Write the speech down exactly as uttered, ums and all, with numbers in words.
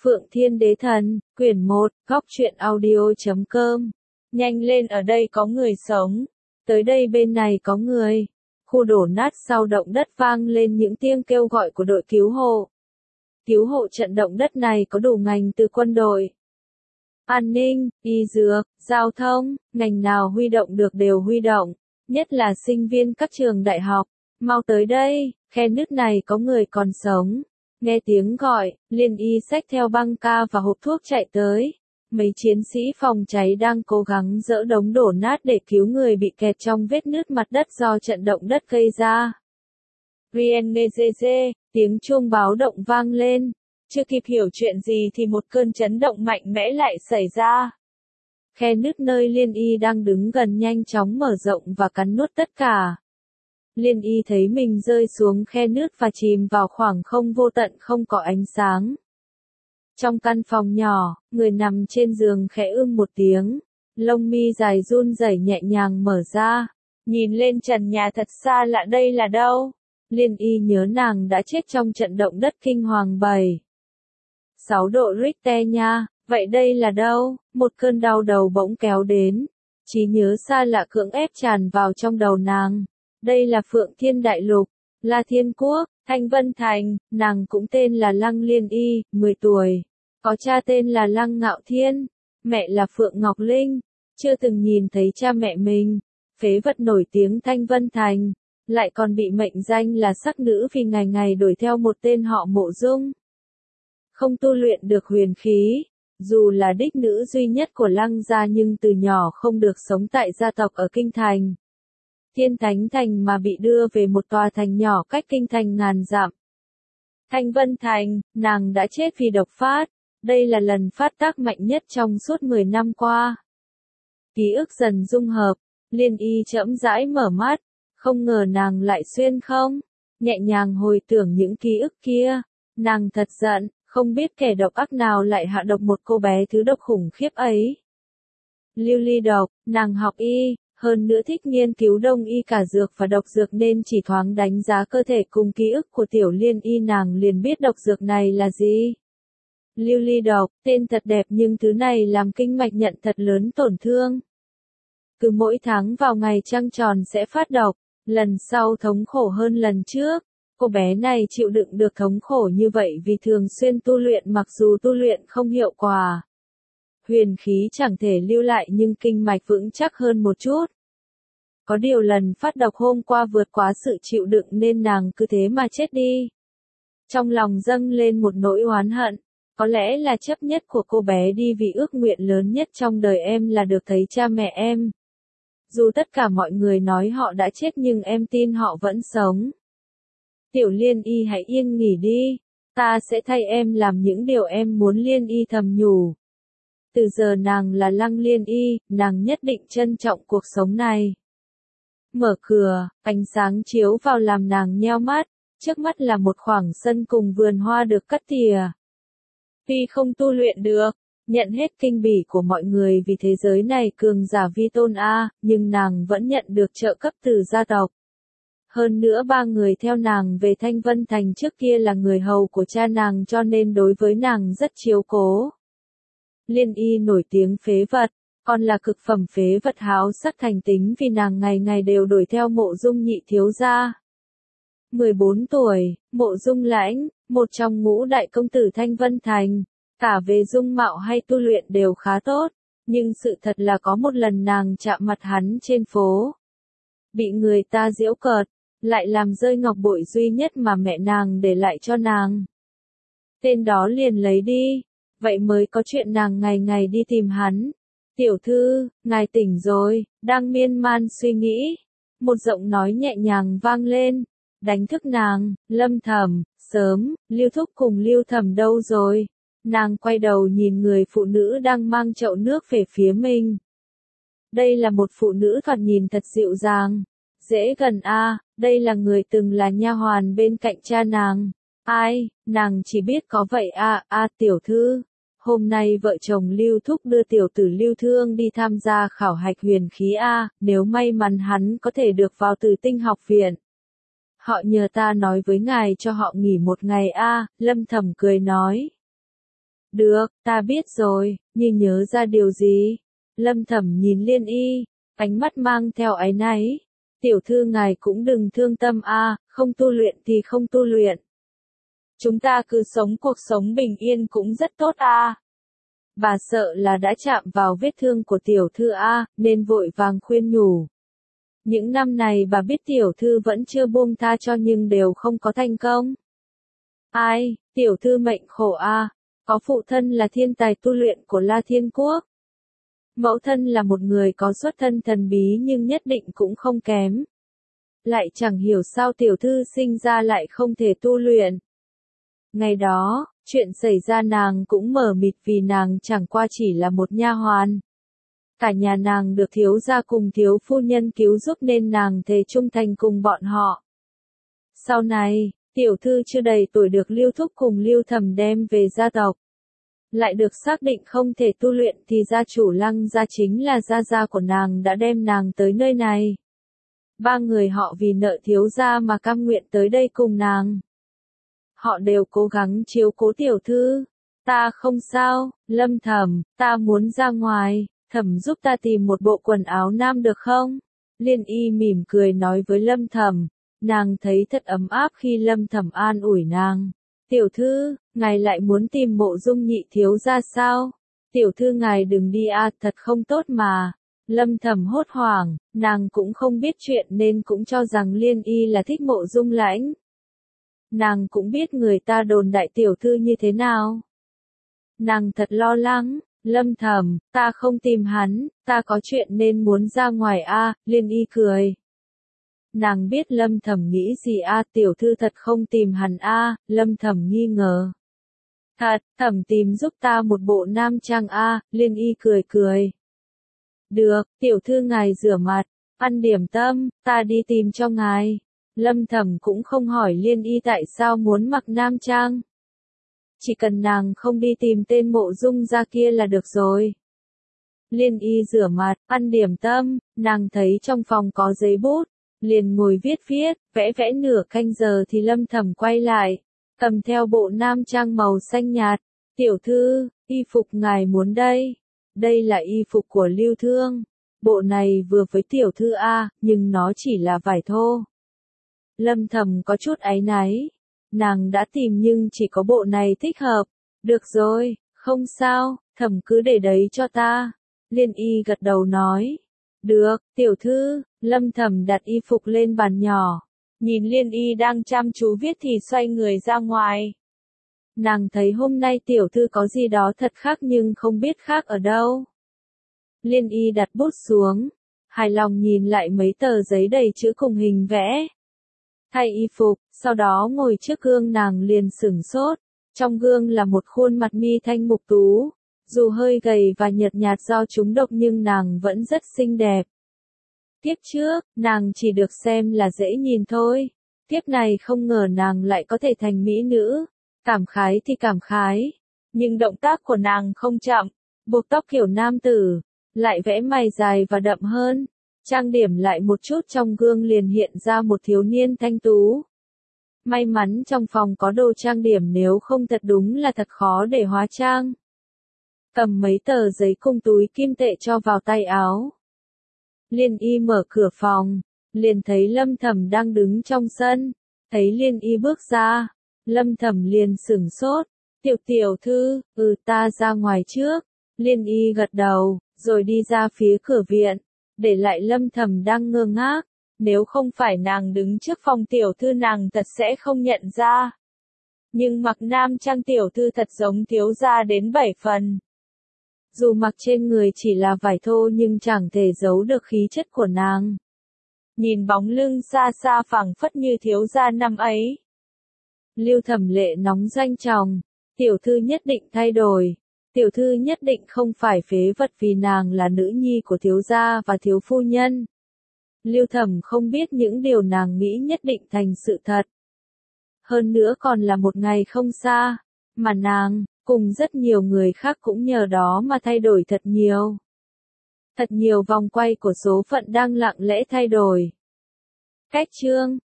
Phượng Thiên Đế Thần, quyển một, góc truyện audio chấm com. Nhanh lên, ở đây có người sống. Tới đây, bên này có người. Khu đổ nát sau động đất vang lên những tiếng kêu gọi của đội cứu hộ. Cứu hộ trận động đất này có đủ ngành từ quân đội, an ninh, y dược, giao thông, ngành nào huy động được đều huy động, nhất là sinh viên các trường đại học. Mau tới đây, khe nứt này có người còn sống. Nghe tiếng gọi, Liên Y xách theo băng ca và hộp thuốc chạy tới. Mấy chiến sĩ phòng cháy đang cố gắng dỡ đống đổ nát để cứu người bị kẹt trong vết nứt mặt đất do trận động đất gây ra. Riennezeze, tiếng chuông báo động vang lên. Chưa kịp hiểu chuyện gì thì một cơn chấn động mạnh mẽ lại xảy ra. Khe nứt nơi Liên Y đang đứng gần nhanh chóng mở rộng và cắn nuốt tất cả. Liên Y thấy mình rơi xuống khe nứt và chìm vào khoảng không vô tận không có ánh sáng. Trong căn phòng nhỏ, người nằm trên giường khẽ ưm một tiếng, lông mi dài run rẩy nhẹ nhàng mở ra, nhìn lên trần nhà thật xa lạ, đây là đâu? Liên Y nhớ nàng đã chết trong trận động đất kinh hoàng bảy sáu độ Richter nha, vậy đây là đâu? Một cơn đau đầu bỗng kéo đến, trí nhớ xa lạ cưỡng ép tràn vào trong đầu nàng. Đây là Phượng Thiên Đại Lục, La Thiên Quốc, Thanh Vân Thành, nàng cũng tên là Lăng Liên Y, mười tuổi. Có cha tên là Lăng Ngạo Thiên, mẹ là Phượng Ngọc Linh, chưa từng nhìn thấy cha mẹ mình. Phế vật nổi tiếng Thanh Vân Thành, lại còn bị mệnh danh là sắc nữ vì ngày ngày đuổi theo một tên họ Mộ Dung. Không tu luyện được huyền khí, dù là đích nữ duy nhất của Lăng gia nhưng từ nhỏ không được sống tại gia tộc ở Kinh Thành. Thiên Thánh Thành mà bị đưa về một tòa thành nhỏ cách Kinh Thành ngàn dặm. Thanh Vân Thành, nàng đã chết vì độc phát. Đây là lần phát tác mạnh nhất trong suốt mười năm qua. Ký ức dần dung hợp, Liên Y chậm rãi mở mắt, không ngờ nàng lại xuyên không, nhẹ nhàng hồi tưởng những ký ức kia. Nàng thật giận, không biết kẻ độc ác nào lại hạ độc một cô bé thứ độc khủng khiếp ấy. Lưu ly độc, nàng học y. Hơn nữa thích nghiên cứu đông y cả dược và độc dược nên chỉ thoáng đánh giá cơ thể cùng ký ức của tiểu Liên Y nàng liền biết độc dược này là gì. Lưu ly độc, tên thật đẹp nhưng thứ này làm kinh mạch nhận thật lớn tổn thương. Cứ mỗi tháng vào ngày trăng tròn sẽ phát độc, lần sau thống khổ hơn lần trước. Cô bé này chịu đựng được thống khổ như vậy vì thường xuyên tu luyện mặc dù tu luyện không hiệu quả. Huyền khí chẳng thể lưu lại nhưng kinh mạch vững chắc hơn một chút. Có điều lần phát độc hôm qua vượt quá sự chịu đựng nên nàng cứ thế mà chết đi. Trong lòng dâng lên một nỗi oán hận, có lẽ là chấp nhất của cô bé đi vì ước nguyện lớn nhất trong đời em là được thấy cha mẹ em. Dù tất cả mọi người nói họ đã chết nhưng em tin họ vẫn sống. Tiểu Liên Y hãy yên nghỉ đi, ta sẽ thay em làm những điều em muốn. Liên Y thầm nhủ. Từ giờ nàng là Lăng Liên Y, nàng nhất định trân trọng cuộc sống này. Mở cửa, ánh sáng chiếu vào làm nàng nheo mắt, trước mắt là một khoảng sân cùng vườn hoa được cắt tỉa. Tuy không tu luyện được, nhận hết kinh bỉ của mọi người vì thế giới này cường giả vi tôn a, nhưng nàng vẫn nhận được trợ cấp từ gia tộc. Hơn nữa ba người theo nàng về Thanh Vân Thành trước kia là người hầu của cha nàng cho nên đối với nàng rất chiếu cố. Liên Y nổi tiếng phế vật, còn là cực phẩm phế vật háo sắc thành tính vì nàng ngày ngày đều đuổi theo Mộ Dung nhị thiếu gia. mười bốn tuổi, Mộ Dung Lãnh, một trong ngũ đại công tử Thanh Vân Thành, cả về dung mạo hay tu luyện đều khá tốt, nhưng sự thật là có một lần nàng chạm mặt hắn trên phố. Bị người ta giễu cợt, lại làm rơi ngọc bội duy nhất mà mẹ nàng để lại cho nàng. Tên đó liền lấy đi. Vậy mới có chuyện nàng ngày ngày đi tìm hắn. Tiểu thư, ngài tỉnh rồi, đang miên man suy nghĩ. Một giọng nói nhẹ nhàng vang lên, đánh thức nàng. Lâm Thẩm, sớm, Lưu Thúc cùng Lưu Thẩm đâu rồi? Nàng quay đầu nhìn người phụ nữ đang mang chậu nước về phía mình. Đây là một phụ nữ thoạt nhìn thật dịu dàng, dễ gần a, à, đây là người từng là nha hoàn bên cạnh cha nàng. Ai, nàng chỉ biết có vậy à, à tiểu thư. Hôm nay vợ chồng Lưu Thúc đưa tiểu tử Lưu Thương đi tham gia khảo hạch huyền khí A, nếu may mắn hắn có thể được vào Tử Tinh học viện. Họ nhờ ta nói với ngài cho họ nghỉ một ngày A, Lâm Thẩm cười nói. Được, ta biết rồi, như nhớ ra điều gì. Lâm Thẩm nhìn Liên Y, ánh mắt mang theo áy náy. Tiểu thư ngài cũng đừng thương tâm a, không tu luyện thì không tu luyện. Chúng ta cứ sống cuộc sống bình yên cũng rất tốt a. Bà sợ là đã chạm vào vết thương của tiểu thư a, nên vội vàng khuyên nhủ. Những năm này bà biết tiểu thư vẫn chưa buông tha cho nhưng đều không có thành công. Ai, tiểu thư mệnh khổ a, có phụ thân là thiên tài tu luyện của La Thiên Quốc. Mẫu thân là một người có xuất thân thần bí nhưng nhất định cũng không kém. Lại chẳng hiểu sao tiểu thư sinh ra lại không thể tu luyện. Ngày đó, chuyện xảy ra nàng cũng mờ mịt vì nàng chẳng qua chỉ là một nha hoàn. Cả nhà nàng được thiếu gia cùng thiếu phu nhân cứu giúp nên nàng thề trung thành cùng bọn họ. Sau này, tiểu thư chưa đầy tuổi được Lưu Thúc cùng Lưu Thẩm đem về gia tộc. Lại được xác định không thể tu luyện thì gia chủ Lăng gia chính là gia gia của nàng đã đem nàng tới nơi này. Ba người họ vì nợ thiếu gia mà cam nguyện tới đây cùng nàng. Họ đều cố gắng chiếu cố tiểu thư. Ta không sao, Lâm Thẩm, ta muốn ra ngoài, Thẩm giúp ta tìm một bộ quần áo nam được không? Liên Y mỉm cười nói với Lâm Thẩm, nàng thấy thật ấm áp khi Lâm Thẩm an ủi nàng. Tiểu thư, ngài lại muốn tìm Mộ Dung nhị thiếu gia sao? Tiểu thư ngài đừng đi a, thật không tốt mà. Lâm Thẩm hốt hoảng, nàng cũng không biết chuyện nên cũng cho rằng Liên Y là thích Mộ Dung Lãnh. Nàng cũng biết người ta đồn đại tiểu thư như thế nào. Nàng thật lo lắng, Lâm Thẩm, ta không tìm hắn, ta có chuyện nên muốn ra ngoài a, Liên Y cười. Nàng biết Lâm Thẩm nghĩ gì a, tiểu thư thật không tìm hắn a, Lâm Thẩm nghi ngờ. Thật, Thẩm tìm giúp ta một bộ nam trang a, Liên Y cười cười. Được, tiểu thư ngài rửa mặt, ăn điểm tâm, ta đi tìm cho ngài. Lâm Thẩm cũng không hỏi Liên Y tại sao muốn mặc nam trang. Chỉ cần nàng không đi tìm tên Mộ Dung gia kia là được rồi. Liên Y rửa mặt, ăn điểm tâm, nàng thấy trong phòng có giấy bút, liền ngồi viết viết, vẽ vẽ nửa canh giờ thì Lâm Thẩm quay lại, cầm theo bộ nam trang màu xanh nhạt. Tiểu thư, y phục ngài muốn đây. Đây là y phục của Lưu Thương. Bộ này vừa với tiểu thư a, nhưng nó chỉ là vải thô. Lâm Thẩm có chút áy náy. Nàng đã tìm nhưng chỉ có bộ này thích hợp. Được rồi, không sao, Thẩm cứ để đấy cho ta. Liên Y gật đầu nói. Được, tiểu thư. Lâm Thẩm đặt y phục lên bàn nhỏ. Nhìn Liên Y đang chăm chú viết thì xoay người ra ngoài. Nàng thấy hôm nay tiểu thư có gì đó thật khác nhưng không biết khác ở đâu. Liên Y đặt bút xuống. Hài lòng nhìn lại mấy tờ giấy đầy chữ cùng hình vẽ. Thay y phục, sau đó ngồi trước gương nàng liền sửng sốt. Trong gương là một khuôn mặt mi thanh mục tú. Dù hơi gầy và nhợt nhạt do trúng độc nhưng nàng vẫn rất xinh đẹp. Tiếp trước, nàng chỉ được xem là dễ nhìn thôi. Tiếp này không ngờ nàng lại có thể thành mỹ nữ. Cảm khái thì cảm khái. Nhưng động tác của nàng không chậm. Buộc tóc kiểu nam tử. Lại vẽ mày dài và đậm hơn. Trang điểm lại một chút trong gương liền hiện ra một thiếu niên thanh tú. May mắn trong phòng có đồ trang điểm nếu không thật đúng là thật khó để hóa trang. Cầm mấy tờ giấy cùng túi kim tệ cho vào tay áo. Liên Y mở cửa phòng, liền thấy Lâm Thẩm đang đứng trong sân. Thấy Liên Y bước ra, Lâm Thẩm liền sửng sốt. Tiểu tiểu thư, ừ ta ra ngoài trước. Liên Y gật đầu, rồi đi ra phía cửa viện. Để lại Lâm Thẩm đang ngơ ngác. Nếu không phải nàng đứng trước phòng tiểu thư nàng thật sẽ không nhận ra. Nhưng mặc nam trang tiểu thư thật giống thiếu gia đến bảy phần. Dù mặc trên người chỉ là vải thô nhưng chẳng thể giấu được khí chất của nàng. Nhìn bóng lưng xa xa phẳng phất như thiếu gia năm ấy. Lưu Thẩm Lệ nóng danh chồng. Tiểu thư nhất định thay đổi. Tiểu thư nhất định không phải phế vật vì nàng là nữ nhi của thiếu gia và thiếu phu nhân. Lưu Thẩm không biết những điều nàng nghĩ nhất định thành sự thật. Hơn nữa còn là một ngày không xa, mà nàng, cùng rất nhiều người khác cũng nhờ đó mà thay đổi thật nhiều. Thật nhiều vòng quay của số phận đang lặng lẽ thay đổi. Cách chương